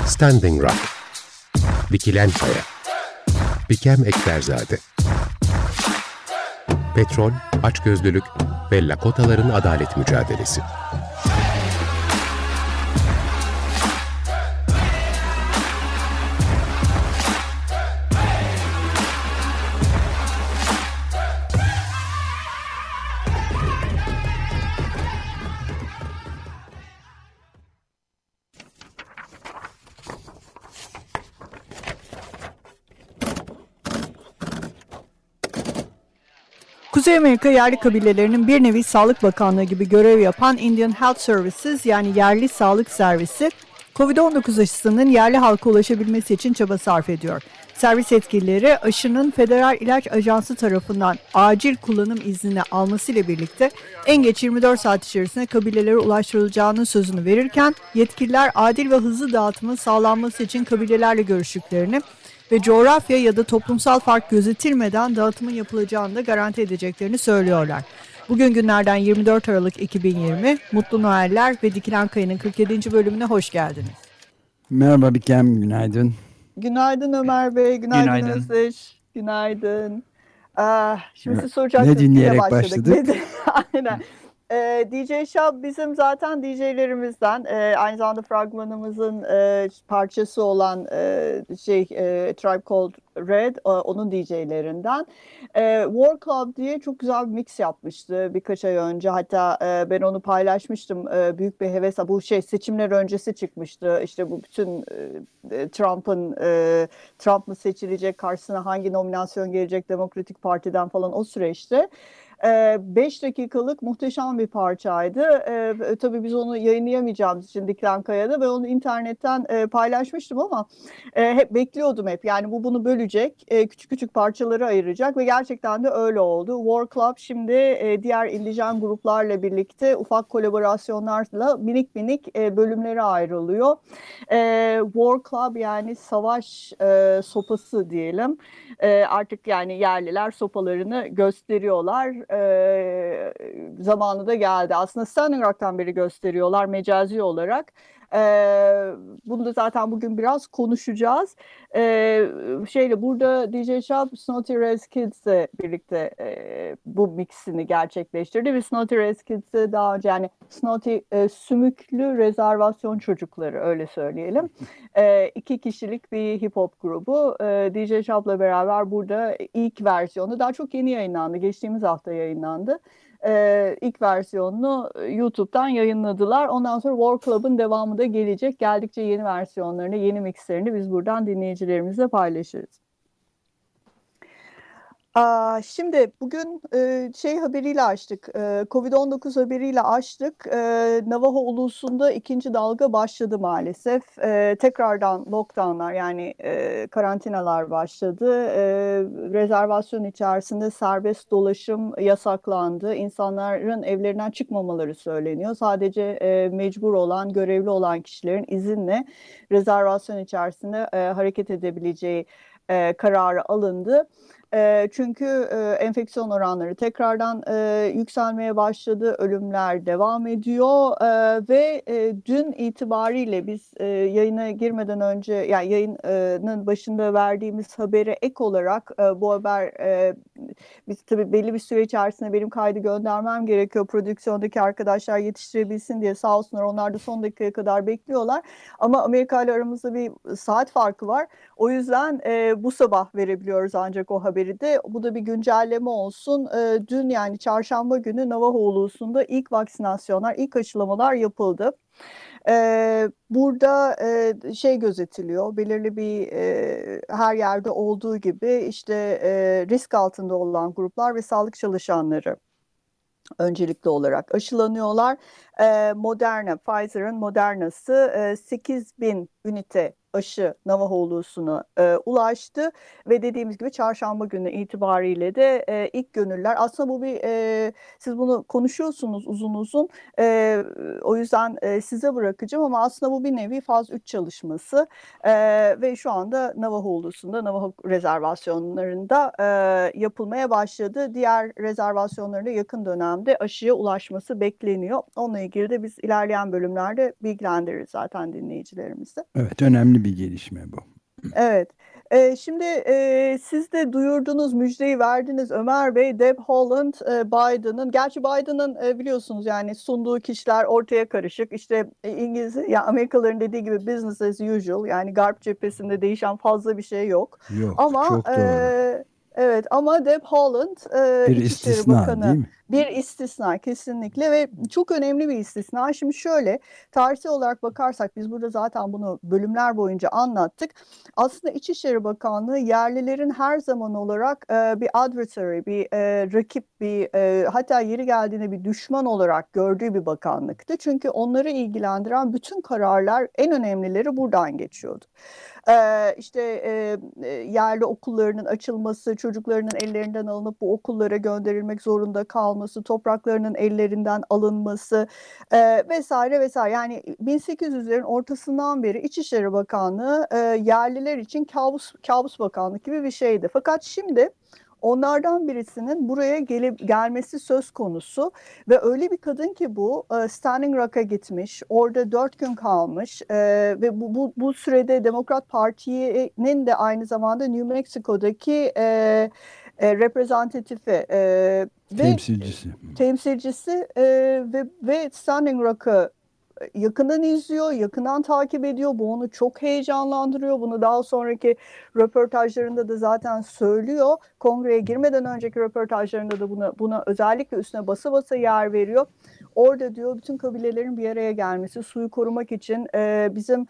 Standing Rock, Dikilen Kaya, Bikem Ekberzade, Petrol, Açgözlülük ve Lakotaların Adalet Mücadelesi. Kuzey Amerika yerli kabilelerinin bir nevi Sağlık Bakanlığı gibi görev yapan Indian Health Services yani yerli sağlık servisi, COVID-19 aşısının yerli halka ulaşabilmesi için çaba sarf ediyor. Servis yetkilileri aşının Federal İlaç Ajansı tarafından acil kullanım iznini almasıyla birlikte en geç 24 saat içerisinde kabilelere ulaştırılacağının sözünü verirken yetkililer adil ve hızlı dağıtımın sağlanması için kabilelerle görüştüklerini ve coğrafya ya da toplumsal fark gözetilmeden dağıtımın yapılacağını da garanti edeceklerini söylüyorlar. Bugün günlerden 24 Aralık 2020, Mutlu Noeller ve Dikilen Kaya'nın 47. bölümüne hoş geldiniz. Merhaba Bikem, günaydın. Günaydın Ömer Bey, günaydın Özdeş, günaydın. Şimdi siz soracaksınız. Ne dinleyerek başladık? Aynen. DJ Shab bizim zaten DJ'lerimizden, aynı zamanda fragmanımızın parçası olan Tribe Called Red, onun DJ'lerinden. War Club diye çok güzel bir mix yapmıştı birkaç ay önce. Hatta ben onu paylaşmıştım. Büyük bir heves. Bu seçimler öncesi çıkmıştı. İşte bu bütün Trump mı seçilecek, karşısına hangi nominasyon gelecek Demokratik Parti'den falan o süreçte. 5 dakikalık muhteşem bir parçaydı. Tabii biz onu yayınlayamayacağımız için Dikilen Kaya'da ve onu internetten paylaşmıştım ama hep bekliyordum hep. Yani bunu bölecek, küçük küçük parçalara ayıracak ve gerçekten de öyle oldu. War Club şimdi diğer indijen gruplarla birlikte ufak kolaborasyonlarla minik minik bölümlere ayrılıyor. War Club yani savaş sopası diyelim. Artık yani yerliler sopalarını gösteriyorlar. Zamanı da geldi. Aslında Standing Rock'tan beri gösteriyorlar mecazi olarak. Bunu da zaten bugün biraz konuşacağız. Burada DJ Shab Snotty Rez Kids'le birlikte bu mixini gerçekleştirdi ve Snotty Rez Kids'e daha önce yani Snotty sümüklü rezervasyon çocukları öyle söyleyelim. 2 kişilik bir hip hop grubu. DJ Shab'la beraber burada ilk versiyonu daha çok yeni yayınlandı. Geçtiğimiz hafta yayınlandı. İlk versiyonunu YouTube'dan yayınladılar. Ondan sonra War Club'ın devamı da gelecek. Geldikçe yeni versiyonlarını, yeni mixlerini biz buradan dinleyicilerimizle paylaşırız. Şimdi bugün haberiyle açtık, Covid-19 haberiyle açtık. Navajo ulusunda ikinci dalga başladı maalesef. Tekrardan lockdownlar yani karantinalar başladı. Rezervasyon içerisinde serbest dolaşım yasaklandı. İnsanların evlerinden çıkmamaları söyleniyor. Sadece mecbur olan, görevli olan kişilerin izinle rezervasyon içerisinde hareket edebileceği kararı alındı. Çünkü enfeksiyon oranları tekrardan yükselmeye başladı, ölümler devam ediyor ve dün itibariyle biz yayına girmeden önce yani yayının başında verdiğimiz habere ek olarak bu haber biz tabii belli bir süre içerisinde benim kaydı göndermem gerekiyor. Prodüksiyondaki arkadaşlar yetiştirebilsin diye sağ olsunlar onlar da son dakikaya kadar bekliyorlar. Ama Amerika ile aramızda bir saat farkı var. O yüzden bu sabah verebiliyoruz ancak o haberi de. Bu da bir güncelleme olsun. Dün yani çarşamba günü Navajo ulusunda ilk vaksinasyonlar, ilk aşılamalar yapıldı. Burada gözetiliyor. Belirli bir her yerde olduğu gibi işte risk altında olan gruplar ve sağlık çalışanları öncelikli olarak aşılanıyorlar. Pfizer'ın Moderna'sı 8.000 ünite aşı Navajo ulusuna ulaştı ve dediğimiz gibi çarşamba günü itibariyle de ilk gönüller aslında bu bir siz bunu konuşuyorsunuz uzun uzun o yüzden size bırakacağım ama aslında bu bir nevi faz 3 çalışması ve şu anda Navajo ulusunda Navajo rezervasyonlarında yapılmaya başladı. Diğer rezervasyonlarında yakın dönemde aşıya ulaşması bekleniyor. Onunla ilgili de biz ilerleyen bölümlerde bilgilendiririz zaten dinleyicilerimizi. Evet, önemli bir gelişme bu. Evet. Şimdi siz de duyurdunuz, müjdeyi verdiniz Ömer Bey. Deb Haaland, Biden'ın, gerçi Biden'ın biliyorsunuz yani sunduğu kişiler ortaya karışık. İşte İngiliz, ya Amerikalıların dediği gibi business as usual, yani Garp cephesinde değişen fazla bir şey yok. Yok, Ama çok doğru. evet, ama Deb Haaland, Bir İçişleri istisna değil Bakanı, mi? bir istisna kesinlikle ve çok önemli bir istisna. Şimdi şöyle, tarihsel olarak bakarsak biz burada zaten bunu bölümler boyunca anlattık. Aslında İçişleri Bakanlığı yerlilerin her zaman olarak bir adversary, bir rakip, bir hatta yeri geldiğinde bir düşman olarak gördüğü bir bakanlıktı. Çünkü onları ilgilendiren bütün kararlar, en önemlileri buradan geçiyordu. İşte yerli okullarının açılması, çocuklarının ellerinden alınıp bu okullara gönderilmek zorunda kalması, topraklarının ellerinden alınması vesaire vesaire. Yani 1800'lerin ortasından beri İçişleri Bakanlığı yerliler için kabus bakanlık gibi bir şeydi. Fakat şimdi onlardan birisinin buraya gelmesi söz konusu ve öyle bir kadın ki bu Standing Rock'a gitmiş, orada 4 gün kalmış ve bu sürede Demokrat Parti'nin de aynı zamanda New Mexico'daki reprezentatifi ve temsilcisi ve Standing Rock'ı yakından izliyor, yakından takip ediyor. Bu onu çok heyecanlandırıyor. Bunu daha sonraki röportajlarında da zaten söylüyor. Kongreye girmeden önceki röportajlarında da buna özellikle üstüne basa basa yer veriyor. Orada diyor bütün kabilelerin bir araya gelmesi, suyu korumak için bizim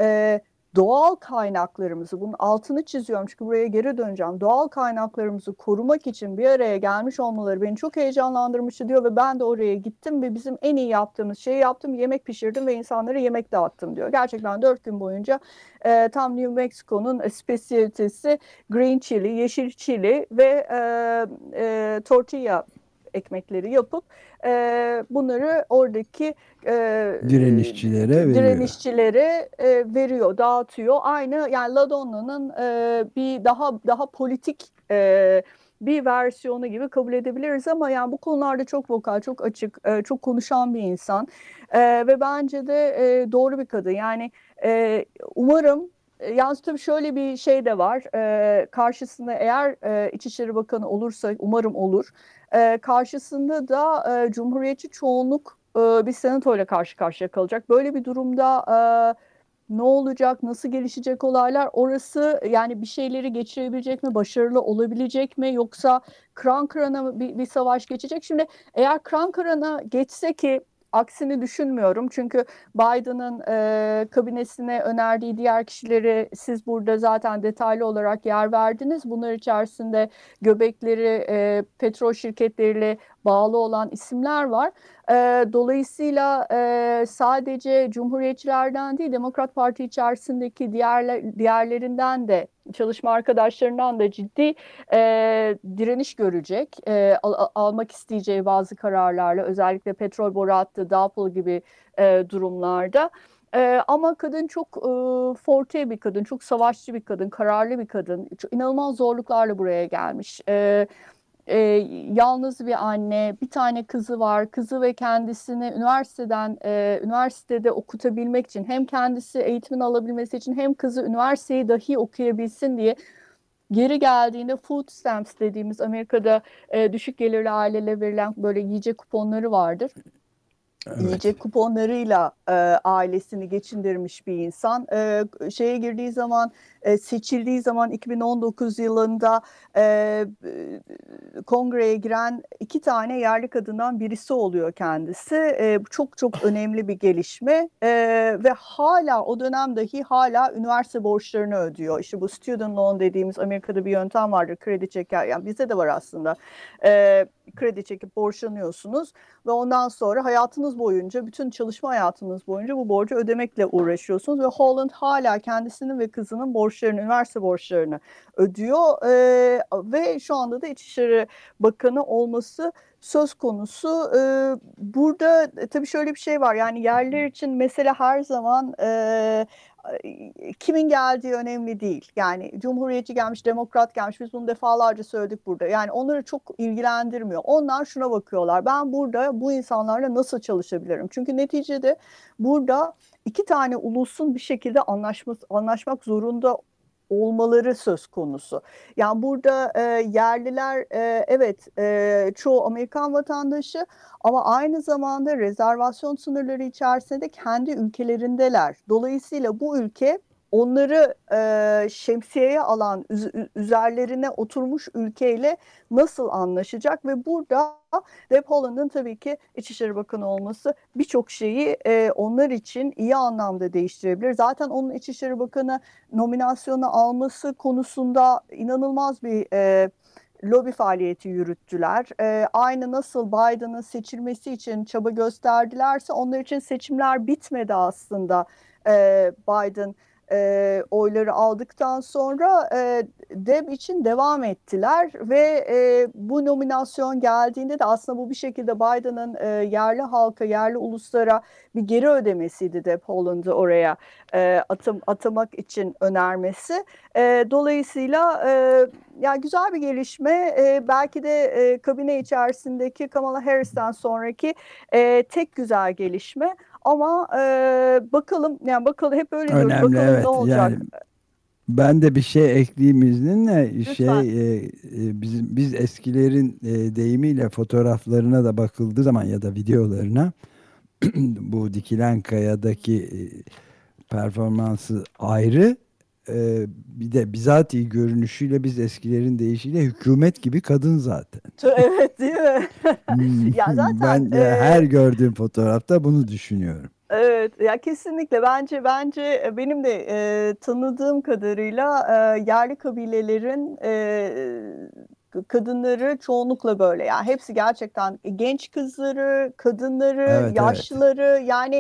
doğal kaynaklarımızı, bunun altını çiziyorum çünkü buraya geri döneceğim. Doğal kaynaklarımızı korumak için bir araya gelmiş olmaları beni çok heyecanlandırmıştı diyor ve ben de oraya gittim ve bizim en iyi yaptığımız şeyi yaptım. Yemek pişirdim ve insanlara yemek dağıttım diyor. Gerçekten 4 gün boyunca tam New Mexico'nun spesiyalitesi green chili, yeşil chili ve tortilla ekmekleri yapıp bunları oradaki direnişçilere veriyor, dağıtıyor. Aynı yani LaDonna'nın bir daha politik bir versiyonu gibi kabul edebiliriz ama yani bu konularda çok vokal, çok açık, çok konuşan bir insan ve bence de doğru bir kadın. Yani umarım. Yalnız tabii şöyle bir şey de var. Karşısında eğer İçişleri Bakanı olursa, umarım olur. Karşısında da Cumhuriyetçi çoğunluk bir senatoyla karşı karşıya kalacak. Böyle bir durumda ne olacak, nasıl gelişecek olaylar, orası yani bir şeyleri geçirebilecek mi, başarılı olabilecek mi, yoksa kıran kırana bir savaş geçecek. Şimdi eğer kıran kırana geçse, ki aksini düşünmüyorum. Çünkü Biden'ın kabinesine önerdiği diğer kişileri siz burada zaten detaylı olarak yer verdiniz. Bunlar içerisinde göbekleri petrol şirketleriyle bağlı olan isimler var. Dolayısıyla sadece Cumhuriyetçilerden değil, Demokrat Parti içerisindeki diğerlerinden de, çalışma arkadaşlarından da ciddi direniş görecek. Almak isteyeceği bazı kararlarla, özellikle petrol boru hattı, DAPL gibi durumlarda. Ama kadın çok forte bir kadın, çok savaşçı bir kadın, kararlı bir kadın. Çok, inanılmaz zorluklarla buraya gelmiş. Yalnız bir anne, bir tane kızı var. Kızı ve kendisini üniversitede okutabilmek için, hem kendisi eğitimini alabilmesi için hem kızı üniversiteyi dahi okuyabilsin diye geri geldiğinde food stamps dediğimiz Amerika'da düşük gelirli ailelere verilen böyle yiyecek kuponları vardır. Evet. Yiyecek kuponlarıyla ailesini geçindirmiş bir insan. Şeye girdiği zaman, seçildiği zaman 2019 yılında kongreye giren 2 tane yerli kadından birisi oluyor kendisi. Bu çok çok önemli bir gelişme ve hala o dönem dahi hala üniversite borçlarını ödüyor. İşte bu student loan dediğimiz Amerika'da bir yöntem vardır. Kredi çeker, yani bizde de var aslında. Kredi çekip borçlanıyorsunuz ve ondan sonra hayatınız hayatınız boyunca, bütün çalışma hayatınız boyunca bu borcu ödemekle uğraşıyorsunuz ve Holland hala kendisinin ve kızının borçlarını, üniversite borçlarını ödüyor ve şu anda da İçişleri Bakanı olması söz konusu. Burada tabii şöyle bir şey var, yani yerliler için mesele her zaman kimin geldiği önemli değil. Yani Cumhuriyetçi gelmiş, Demokrat gelmiş, biz bunu defalarca söyledik burada. Yani onları çok ilgilendirmiyor. Onlar şuna bakıyorlar: ben burada bu insanlarla nasıl çalışabilirim? Çünkü neticede burada iki tane ulusun bir şekilde anlaşmak zorunda olmaları söz konusu. Yani burada yerliler evet çoğu Amerikan vatandaşı ama aynı zamanda rezervasyon sınırları içerisinde de kendi ülkelerindeler. Dolayısıyla bu ülke onları şemsiyeye alan, üzerlerine oturmuş ülkeyle nasıl anlaşacak ve burada Deb Haaland'ın tabii ki İçişleri Bakanı olması birçok şeyi onlar için iyi anlamda değiştirebilir. Zaten onun İçişleri Bakanı nominasyonu alması konusunda inanılmaz bir lobi faaliyeti yürüttüler. Aynı nasıl Biden'ın seçilmesi için çaba gösterdilerse onlar için seçimler bitmedi aslında. Biden oyları aldıktan sonra Deb için devam ettiler ve bu nominasyon geldiğinde de aslında bu bir şekilde Biden'ın yerli halka, yerli uluslara bir geri ödemesiydi, Deb Haaland'ı oraya atamak için önermesi. Dolayısıyla yani güzel bir gelişme. Belki de kabine içerisindeki Kamala Harris'ten sonraki tek güzel gelişme. Ama bakalım, yani bakalım, hep öyle diyoruz. Önemli, Bakalım evet. ne olacak. Yani ben de bir şey ekleyeyim izninle. Lütfen. Biz eskilerin deyimiyle fotoğraflarına da bakıldığı zaman ya da videolarına bu dikilen kayadaki performansı ayrı. Bir de bizatihi görünüşüyle biz eskilerin deyişiyle hükümet gibi kadın zaten. Evet, değil mi? Ya zaten Ben her gördüğüm fotoğrafta bunu düşünüyorum. evet, ya kesinlikle bence benim de tanıdığım kadarıyla yerli kabilelerin kadınları çoğunlukla böyle. Yani hepsi gerçekten genç kızları, kadınları, Evet, evet. yaşlıları, yani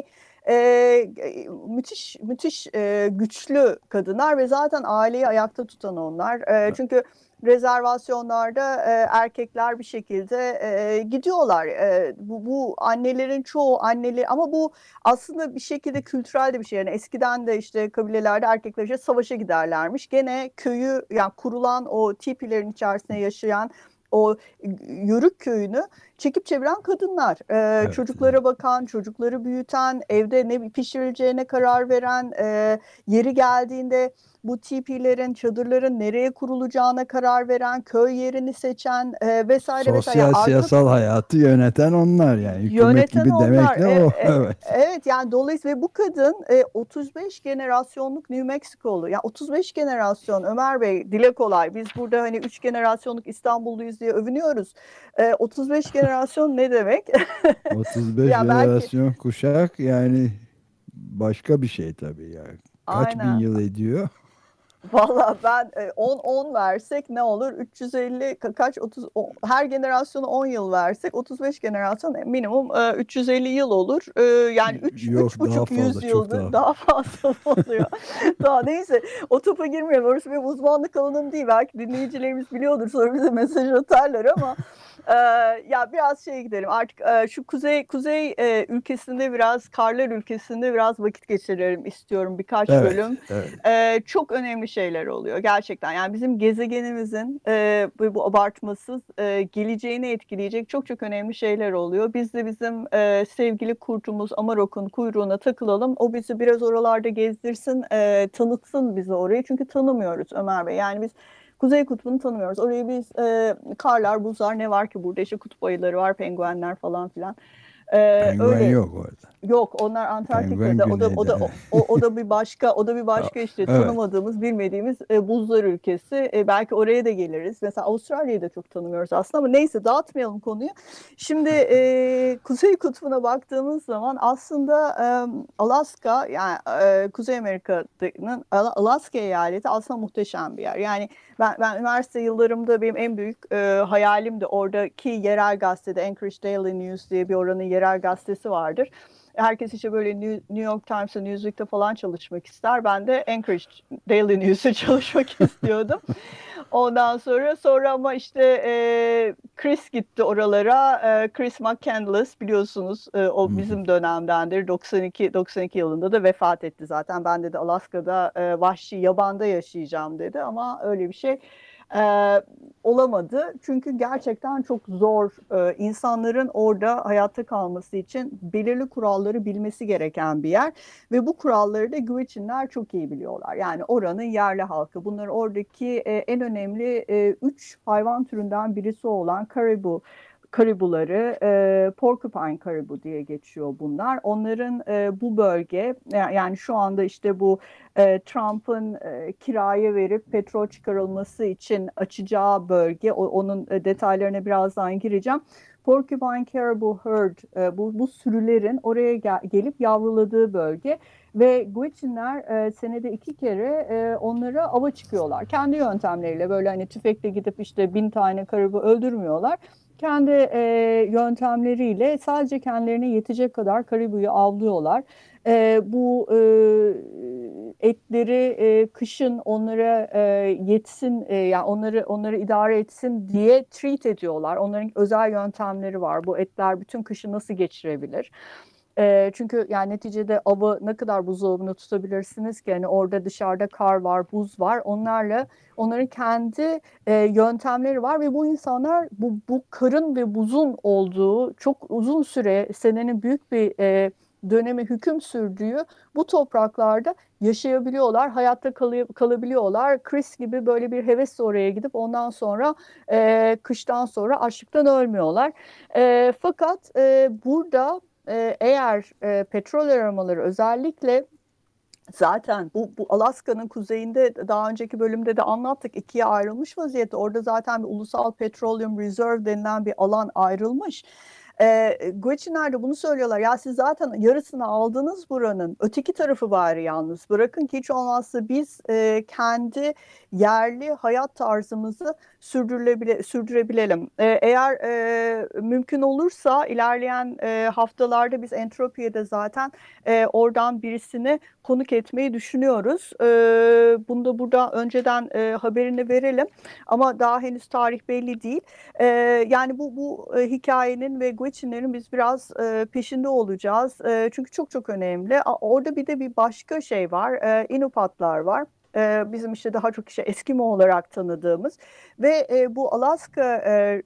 müthiş müthiş güçlü kadınlar ve zaten aileyi ayakta tutan onlar. Çünkü rezervasyonlarda erkekler bir şekilde gidiyorlar. Bu annelerin çoğu anneli, ama bu aslında bir şekilde kültürel de bir şey. Yani eskiden de işte kabilelerde erkekler işte savaşa giderlermiş. Gene köyü, yani kurulan o tipilerin içerisinde yaşayan o Yörük köyünü çekip çeviren kadınlar, Evet. çocuklara bakan, çocukları büyüten, evde ne pişirileceğine karar veren, yeri geldiğinde bu tipilerin, çadırların nereye kurulacağına karar veren, köy yerini seçen vesaire vesaire. Yani Sosyal arka siyasal hayatı yöneten onlar, yani hükümet yöneten gibi onlar. demekle o. Evet. Evet, yani dolayısıyla bu kadın 35 generasyonluk New Mexico'lu. Yani 35 generasyon, Ömer Bey, dile kolay. Biz burada hani 3 generasyonluk İstanbulluyuz diye övünüyoruz. 35 generasyon ne demek? 35 Ya belki jenerasyon kuşak, yani başka bir şey tabii yani. Kaç bin aynen. yıl ediyor? Valla ben 10 versek ne olur? 350 kaç 30 her generasyona 10 yıl versek 35 generasyon minimum 350 yıl olur. Yani 3 Yok, daha 3,5 fazla, çok yüzyıldır daha. daha fazla oluyor. Daha neyse, o topa girmeyelim. Orası benim uzmanlık alanım değil. Belki dinleyicilerimiz biliyordur, sonra bize mesaj atarlar ama e, ya biraz şeye gidelim. Artık şu kuzey ülkesinde, biraz karlar ülkesinde biraz vakit geçirelim istiyorum, birkaç Evet, bölüm. evet. Çok önemli şeyler oluyor gerçekten. Yani bizim gezegenimizin bu abartmasız geleceğini etkileyecek çok çok önemli şeyler oluyor. Biz de bizim sevgili kurtumuz Amarok'un kuyruğuna takılalım. O bizi biraz oralarda gezdirsin, tanıtsın bize orayı. Çünkü tanımıyoruz Ömer Bey. Yani biz Kuzey Kutbu'nu tanımıyoruz. Orayı biz karlar, buzlar, ne var ki burada? İşte kutup ayıları var, penguenler falan filan. Penguen Öyle. yok orada. Yok, onlar Penguen Antarktika'da. güneyde. O da bir başka işte Evet. tanımadığımız, bilmediğimiz buzlar ülkesi. Belki oraya da geliriz. Mesela Avustralya'yı da çok tanımıyoruz aslında ama neyse, dağıtmayalım konuyu. Şimdi Kuzey Kutbu'na baktığımız zaman aslında Alaska, yani Kuzey Amerika'nın Alaska eyaleti aslında muhteşem bir yer. Yani ben üniversite yıllarımda benim en büyük hayalim de oradaki yerel gazetede, Anchorage Daily News diye bir oranın yerel gazetesi vardır. Herkes işte böyle New York Times'ta, Newsweek'te falan çalışmak ister. Ben de Anchorage Daily News'e çalışmak istiyordum. Ondan sonra ama işte Chris gitti oralara. Chris McCandless, biliyorsunuz, o bizim dönemdendir. 92 yılında da vefat etti zaten. Ben de Alaska'da vahşi yabanda yaşayacağım dedi ama öyle bir şey olamadı. Çünkü gerçekten çok zor, insanların orada hayatta kalması için belirli kuralları bilmesi gereken bir yer. Ve bu kuralları da Gwich'inler çok iyi biliyorlar. Yani oranın yerli halkı. Bunlar oradaki en önemli 3 hayvan türünden birisi olan karibuları, porcupine karibu diye geçiyor bunlar. Onların bu bölge, yani şu anda işte bu Trump'ın kiraya verip petrol çıkarılması için açacağı bölge, onun detaylarına birazdan gireceğim. Porcupine Caribou Herd, bu sürülerin oraya gelip yavruladığı bölge ve Gwich'inler senede 2 kere onlara ava çıkıyorlar. Kendi yöntemleriyle, böyle hani tüfekle gidip işte 1000 tane karibu öldürmüyorlar. Kendi yöntemleriyle sadece kendilerine yetecek kadar karibuyu avlıyorlar. Bu etleri kışın onlara yetsin, yani onları idare etsin diye treat ediyorlar. Onların özel yöntemleri var. Bu etler bütün kışı nasıl geçirebilir? Çünkü yani neticede avı ne kadar buzdolabında tutabilirsiniz ki? Yani orada dışarıda kar var, buz var. Onların kendi yöntemleri var ve bu insanlar bu karın ve buzun olduğu, çok uzun süre, senenin büyük bir dönemi hüküm sürdüğü bu topraklarda yaşayabiliyorlar, hayatta kalabiliyorlar. Chris gibi böyle bir hevesle oraya gidip ondan sonra kıştan sonra açlıktan ölmüyorlar. Fakat burada eğer petrol aramaları, özellikle zaten bu Alaska'nın kuzeyinde, daha önceki bölümde de anlattık, ikiye ayrılmış vaziyette. Orada zaten bir ulusal petroleum reserve denilen bir alan ayrılmış. Gwich'inler de bunu söylüyorlar. Ya siz zaten yarısını aldınız buranın. Öteki tarafı bari yalnız bırakın ki hiç olmazsa biz kendi yerli hayat tarzımızı sürdürebilelim. Eğer mümkün olursa ilerleyen haftalarda biz Entropia'da zaten oradan birisini konuk etmeyi düşünüyoruz. Bunu da burada önceden haberini verelim. Ama daha henüz tarih belli değil. Yani bu hikayenin ve Gwich'inlerin biz biraz peşinde olacağız. Çünkü çok çok önemli. Orada bir de bir başka şey var. Inupatlar var. Bizim işte daha çok işte Eskimo olarak tanıdığımız ve bu Alaska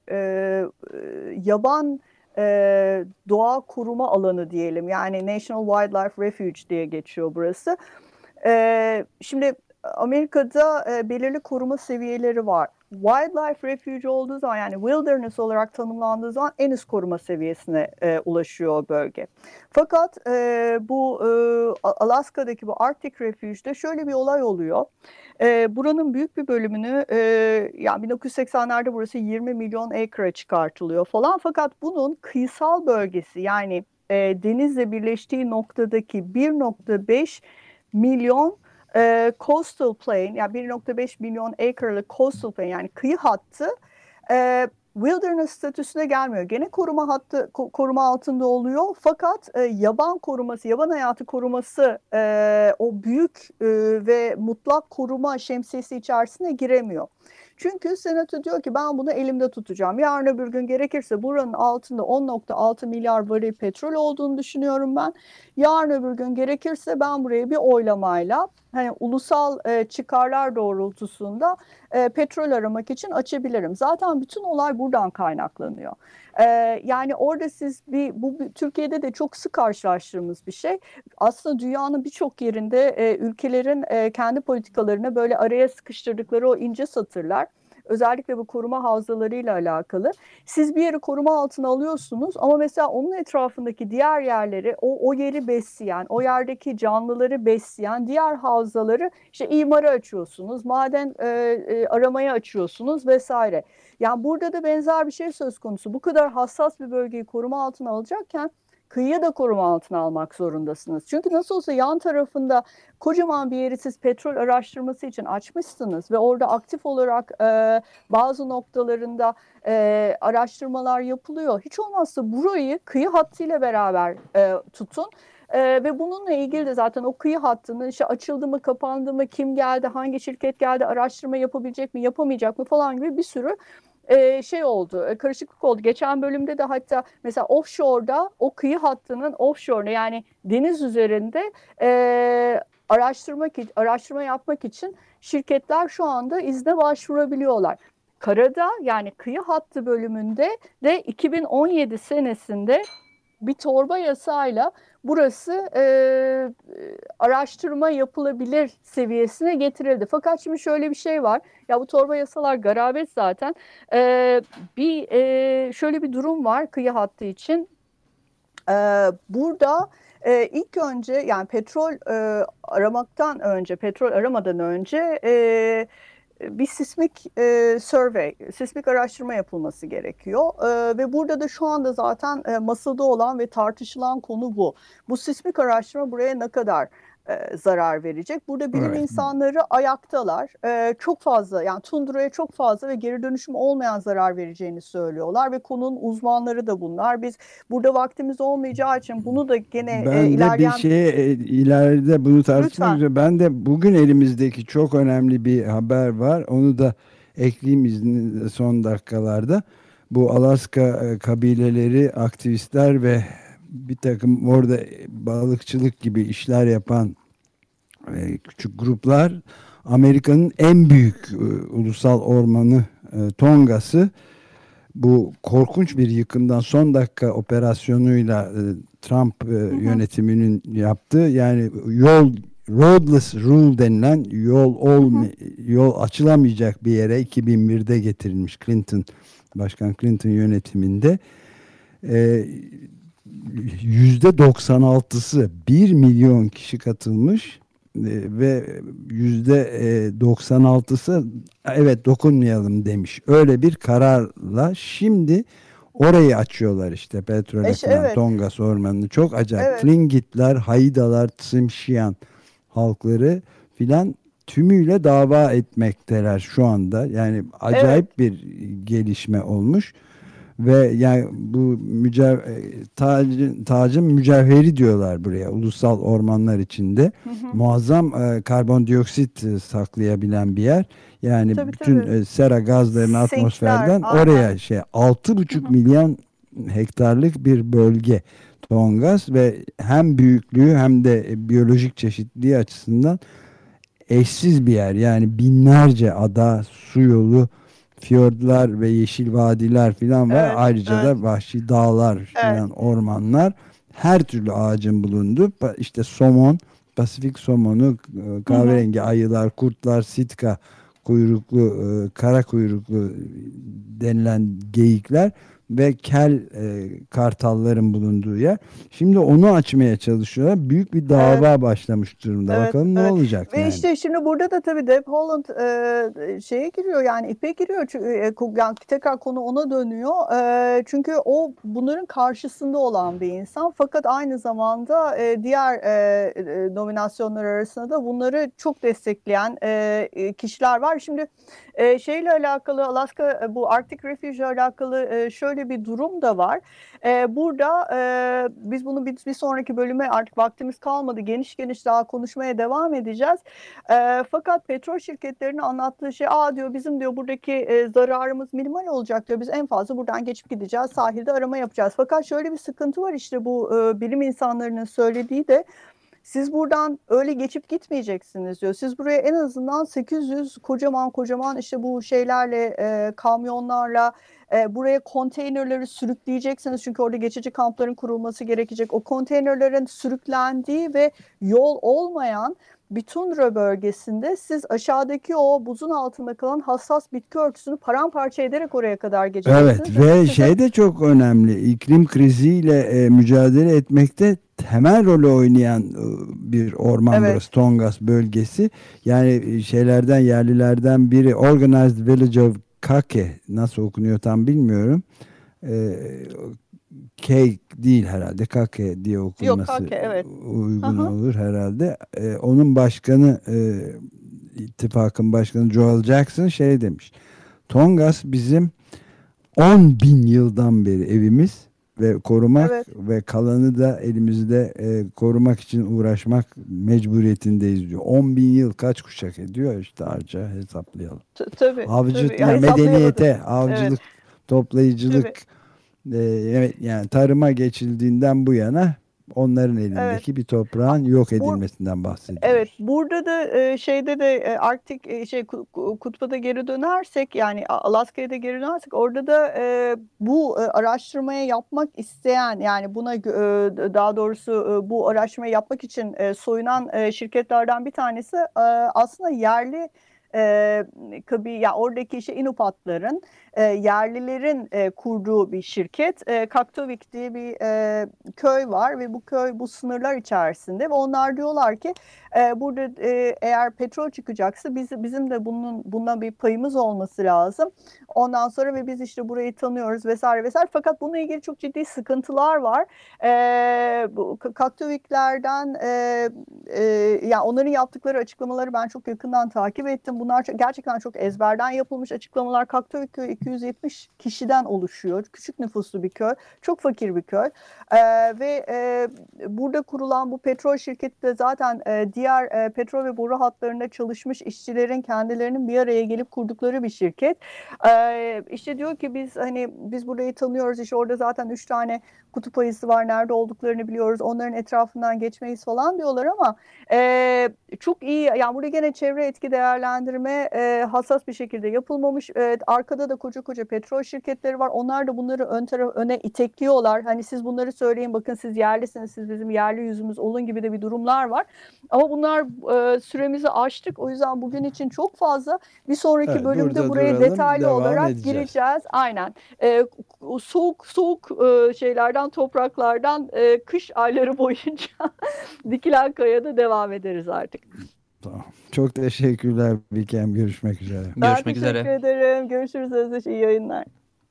yaban doğa koruma alanı diyelim. Yani National Wildlife Refuge diye geçiyor burası. Şimdi Amerika'da belirli koruma seviyeleri var. Wildlife Refuge olduğu zaman, yani wilderness olarak tanımlandığı zaman en üst koruma seviyesine ulaşıyor o bölge. Fakat bu Alaska'daki bu Arctic Refuge'de şöyle bir olay oluyor. Buranın büyük bir bölümünü yani 1980'lerde burası 20 milyon acre'a çıkartılıyor falan. Fakat bunun kıyısal bölgesi, yani denizle birleştiği noktadaki 1,5 milyon coastal plain, yani 1,5 milyon acre'lık coastal plain, yani kıyı hattı wilderness statüsüne gelmiyor. Gene koruma altında oluyor. Fakat yaban hayatı koruması o büyük ve mutlak koruma şemsiyesi içerisine giremiyor. Çünkü Senato diyor ki ben bunu elimde tutacağım. Yarın öbür gün gerekirse buranın altında 10,6 milyar varil petrol olduğunu düşünüyorum ben. Yarın öbür gün gerekirse ben buraya bir oylamayla, hani ulusal çıkarlar doğrultusunda petrol aramak için açabilirim. Zaten bütün olay buradan kaynaklanıyor. Yani orada siz bu Türkiye'de de çok sık karşılaştığımız bir şey. Aslında dünyanın birçok yerinde ülkelerin kendi politikalarına böyle araya sıkıştırdıkları o ince satırlar. Özellikle bu koruma havzalarıyla alakalı. Siz bir yeri koruma altına alıyorsunuz ama mesela onun etrafındaki diğer yerleri, o yeri besleyen, o yerdeki canlıları besleyen diğer havzaları işte imara açıyorsunuz, maden aramaya açıyorsunuz vesaire. Yani burada da benzer bir şey söz konusu. Bu kadar hassas bir bölgeyi koruma altına alacakken kıyıya da koruma altına almak zorundasınız. Çünkü nasıl olsa yan tarafında kocaman bir yeri siz petrol araştırması için açmışsınız ve orada aktif olarak bazı noktalarında araştırmalar yapılıyor. Hiç olmazsa burayı kıyı hattıyla beraber tutun. Ve bununla ilgili de zaten o kıyı hattının işte açıldı mı, kapandı mı, kim geldi, hangi şirket geldi, araştırma yapabilecek mi, yapamayacak mı falan gibi bir sürü şey oldu, karışıklık oldu. Geçen bölümde de hatta mesela offshore'da o kıyı hattının offshore'da yani deniz üzerinde araştırma yapmak için şirketler şu anda izne başvurabiliyorlar. Karada yani kıyı hattı bölümünde de 2017 senesinde bir torba yasayla burası araştırma yapılabilir seviyesine getirildi. Fakat şimdi şöyle bir şey var. Ya bu torba yasalar garabet zaten. Şöyle bir durum var kıyı hattı için. Burada ilk önce yani petrol aramadan önce bir sismik sismik araştırma yapılması gerekiyor. Ve burada da şu anda zaten masada olan ve tartışılan konu bu. Bu sismik araştırma buraya ne kadar zarar verecek? Burada bilim insanları ayaktalar. Çok fazla yani tundraya çok fazla ve geri dönüşüm olmayan zarar vereceğini söylüyorlar ve konunun uzmanları da bunlar. Biz burada vaktimiz olmayacağı için bunu da gene Ben de ilerleyen... bir ileride bunu tartışmak Lütfen. üzere. Ben de bugün elimizdeki çok önemli bir haber var. Onu da ekleyeyim izninizle son dakikalarda. Bu Alaska kabileleri, aktivistler ve bir takım orada balıkçılık gibi işler yapan küçük gruplar Amerika'nın en büyük ulusal ormanı Tongass'ı bu korkunç bir yıkımdan son dakika operasyonuyla Trump yönetiminin yaptığı yani roadless rule denilen yol açılamayacak bir yere 2001'de getirilmiş Başkan Clinton yönetiminde %96'sı 1 milyon kişi katılmış ve %96'sı evet dokunmayalım demiş. Öyle bir kararla şimdi orayı açıyorlar işte petrole falan Evet. Tongass ormanını. Çok acayip. Evet. Tlingitler, Haidalar, Tsimshian halkları filan tümüyle dava etmekteler şu anda. Yani acayip bir gelişme olmuş. Ve yani bu tacın mücevheri diyorlar buraya ulusal ormanlar içinde. Muazzam karbondioksit saklayabilen bir yer. Yani bütün sera gazlarını atmosferden oraya 6,5 milyon hektarlık bir bölge Tongass ve hem büyüklüğü hem de biyolojik çeşitliliği açısından eşsiz bir yer. Yani binlerce ada, su yolu, fiyortlar ve yeşil vadiler filan var. Ayrıca da vahşi dağlar filan, ormanlar, her türlü ağacın bulunduğu işte somon, Pasifik somonu, kahverengi ayılar, kurtlar, sitka kuyruklu, kara kuyruklu denilen geyikler ve kel kartalların bulunduğu yer. Şimdi onu açmaya çalışıyorlar. Büyük bir dava başlamış durumda. Bakalım ne olacak Ve yani. işte şimdi burada da tabii Deb Haaland şeye giriyor yani ipe giriyor. Yani tekrar konu ona dönüyor. Çünkü o bunların karşısında olan bir insan. Fakat aynı zamanda diğer nominasyonlar arasında da bunları çok destekleyen kişiler var. Şimdi şeyle alakalı Alaska bu Arctic Refuge ile alakalı şöyle bir durum da var. Burada biz bunu bir sonraki bölüme artık vaktimiz kalmadı. Geniş geniş daha konuşmaya devam edeceğiz. Fakat petrol şirketlerinin anlattığı şey diyor bizim diyor buradaki zararımız minimal olacak diyor. Biz en fazla buradan geçip gideceğiz. Sahilde arama yapacağız. Fakat şöyle bir sıkıntı var işte bu bilim insanlarının söylediği de siz buradan öyle geçip gitmeyeceksiniz diyor. Siz buraya en azından 800 kocaman işte bu şeylerle kamyonlarla buraya konteynerleri sürükleyeceksiniz. Çünkü orada geçici kampların kurulması gerekecek. O konteynerlerin sürüklendiği ve yol olmayan Bitundra bölgesinde siz aşağıdaki o buzun altında kalan hassas bitki örtüsünü paramparça ederek oraya kadar geçeceksiniz. Evet ve şey de çok önemli. İklim kriziyle mücadele etmekte temel rolü oynayan bir orman burası, Tongass bölgesi. Yani şeylerden, yerlilerden biri Organized Village of Kake, nasıl okunuyor tam bilmiyorum. Cake değil herhalde, Kake diye okunması. Yok, Kake, evet. Uygun olur herhalde. Onun başkanı, ittifakın başkanı Joel Jackson şey demiş. Tongass bizim 10.000 yıldan beri evimiz ve korumak ve kalanı da elimizde korumak için uğraşmak mecburiyetindeyiz diyor. 10.000 yıl kaç kuşak ediyor işte, harca hesaplayalım. Tabii. Medeniyete, avcılık, toplayıcılık, evet, yani tarıma geçildiğinden bu yana onların elindeki bir toprağın yok edilmesinden bahsediyoruz. Evet, burada da şeyde de Arktik kutba da geri dönersek, yani Alaska'ya da geri dönersek, orada da bu araştırmayı yapmak isteyen, yani buna daha doğrusu bu araştırmayı yapmak için soyunan şirketlerden bir tanesi aslında yerli ya oradaki Inupatların, yerlilerin kurduğu bir şirket. Kaktovik diye bir köy var ve bu köy bu sınırlar içerisinde ve onlar diyorlar ki burada eğer petrol çıkacaksa bizim de bundan bir payımız olması lazım. Ondan sonra ve biz işte burayı tanıyoruz vesaire vesaire. Fakat bununla ilgili çok ciddi sıkıntılar var. Bu Kaktoviklerden yani onların yaptıkları açıklamaları ben çok yakından takip ettim. Bunlar gerçekten çok ezberden yapılmış açıklamalar. Kaktovik köyü 270 kişiden oluşuyor. Küçük nüfuslu bir köy. Çok fakir bir köy. Ve burada kurulan bu petrol şirketi de zaten diğer petrol ve boru hatlarında çalışmış işçilerin kendilerinin bir araya gelip kurdukları bir şirket. İşte diyor ki biz burayı tanıyoruz. İşte orada zaten 3 tane kutup ayısı var. Nerede olduklarını biliyoruz. Onların etrafından geçmeyiz falan diyorlar ama çok iyi. Yani burada gene çevre etki değerlendirme hassas bir şekilde yapılmamış. Arkada da koca petrol şirketleri var. Onlar da bunları öne itekliyorlar. Hani siz bunları söyleyin, bakın siz yerlisiniz, siz bizim yerli yüzümüz olun gibi de bir durumlar var. Ama bunlar süremizi aştık. O yüzden bugün için çok fazla. Bir sonraki bölümde buraya detaylı olarak gireceğiz. Aynen. Soğuk şeylerden, topraklardan kış ayları boyunca Dikilen Kaya'da devam ederiz artık. Tamam. Çok teşekkürler Bikem. Görüşmek üzere. Görüşmek üzere. Teşekkür ederim. Görüşürüz Özdeş. İyi yayınlar.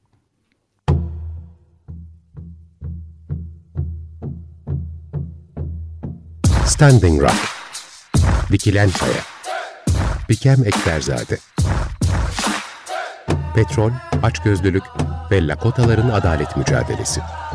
Standing Rock, Dikilen Kaya, Bikem Ekberzade. Petrol, açgözlülük ve Lakotaların adalet mücadelesi.